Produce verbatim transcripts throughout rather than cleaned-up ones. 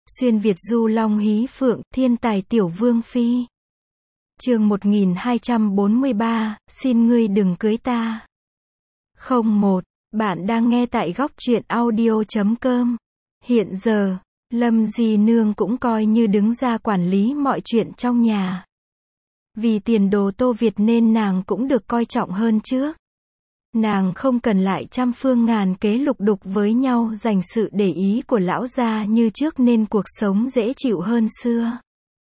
Xuyên Việt du long hí phượng, thiên tài tiểu vương phi. Chương một nghìn hai trăm bốn mươi ba, xin ngươi đừng cưới ta. không một. Bạn đang nghe tại góc truyện audio chấm com. Hiện giờ, Lâm Di Nương cũng coi như đứng ra quản lý mọi chuyện trong nhà. Vì tiền đồ Tô Việt nên nàng cũng được coi trọng hơn trước. Nàng không cần lại trăm phương ngàn kế lục đục với nhau giành sự để ý của lão gia như trước nên cuộc sống dễ chịu hơn xưa.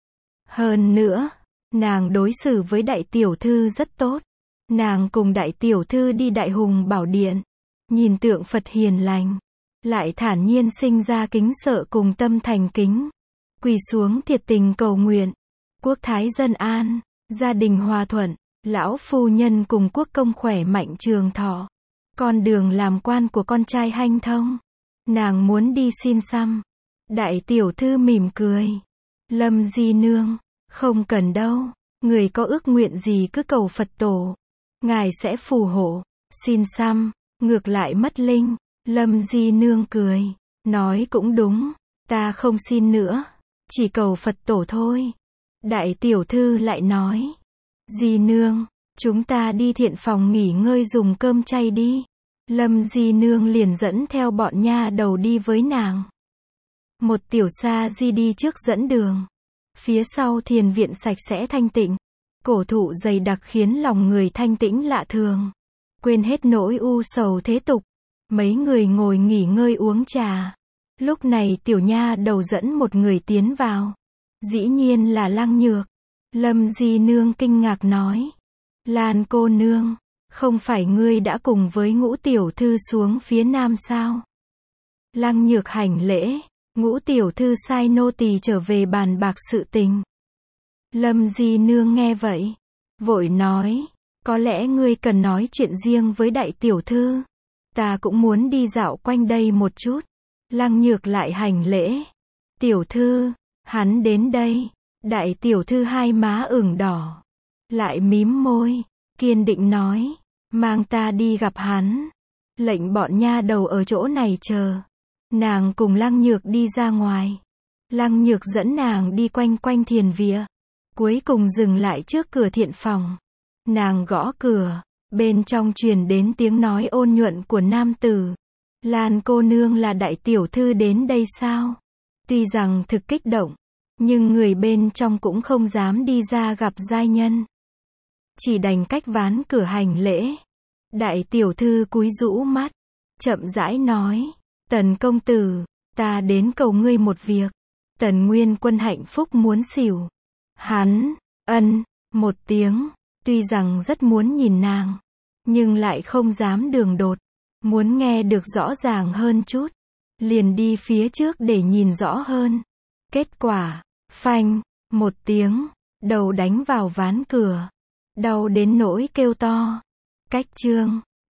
Hơn nữa, nàng đối xử với đại tiểu thư rất tốt. Nàng cùng đại tiểu thư đi Đại Hùng Bảo Điện, nhìn tượng Phật hiền lành, lại thản nhiên sinh ra kính sợ cùng tâm thành kính, quỳ xuống thiệt tình cầu nguyện, quốc thái dân an, gia đình hòa thuận, lão phu nhân cùng quốc công khỏe mạnh trường thọ, con đường làm quan của con trai hanh thông. Nàng muốn đi xin xăm. Đại tiểu thư mỉm cười. Lâm Di Nương, không cần đâu, người có ước nguyện gì cứ cầu Phật tổ, ngài sẽ phù hộ. Xin xăm, ngược lại mất linh. Lâm Di Nương cười, nói cũng đúng, ta không xin nữa, chỉ cầu Phật tổ thôi. Đại tiểu thư lại nói, Di Nương, chúng ta đi thiện phòng nghỉ ngơi dùng cơm chay đi. Lâm Di Nương liền dẫn theo bọn nha đầu đi với nàng. Một tiểu sa di đi trước dẫn đường. Phía sau thiền viện sạch sẽ thanh tịnh, cổ thụ dày đặc khiến lòng người thanh tĩnh lạ thường, quên hết nỗi u sầu thế tục. Mấy người ngồi nghỉ ngơi uống trà. Lúc này tiểu nha đầu dẫn một người tiến vào. Dĩ nhiên là Lăng Nhược. Lâm Di Nương kinh ngạc nói, Lan cô nương, không phải ngươi đã cùng với Ngũ tiểu thư xuống phía nam sao? Lăng Nhược hành lễ, Ngũ tiểu thư sai nô tỳ trở về bàn bạc sự tình. Lâm Di Nương nghe vậy, vội nói, có lẽ ngươi cần nói chuyện riêng với đại tiểu thư. Ta cũng muốn đi dạo quanh đây một chút. Lăng Nhược lại hành lễ, tiểu thư, hắn đến đây. Đại tiểu thư hai má ửng đỏ, lại mím môi, kiên định nói, mang ta đi gặp hắn. Lệnh bọn nha đầu ở chỗ này chờ. Nàng cùng Lăng Nhược đi ra ngoài. Lăng Nhược dẫn nàng đi quanh quanh thiền viện, cuối cùng dừng lại trước cửa thiện phòng. Nàng gõ cửa, bên trong truyền đến tiếng nói ôn nhuận của nam tử. Lan cô nương là đại tiểu thư đến đây sao? Tuy rằng thực kích động, nhưng người bên trong cũng không dám đi ra gặp giai nhân, chỉ đành cách ván cửa hành lễ. Đại tiểu thư cúi rũ mắt, chậm rãi nói, Tần công tử, ta đến cầu ngươi một việc. Tần Nguyên Quân hạnh phúc muốn xỉu. Hắn, ân, một tiếng, tuy rằng rất muốn nhìn nàng, nhưng lại không dám đường đột, muốn nghe được rõ ràng hơn chút, liền đi phía trước để nhìn rõ hơn. Kết quả, phanh, một tiếng, đầu đánh vào ván cửa, đau đến nỗi kêu to. Cách chương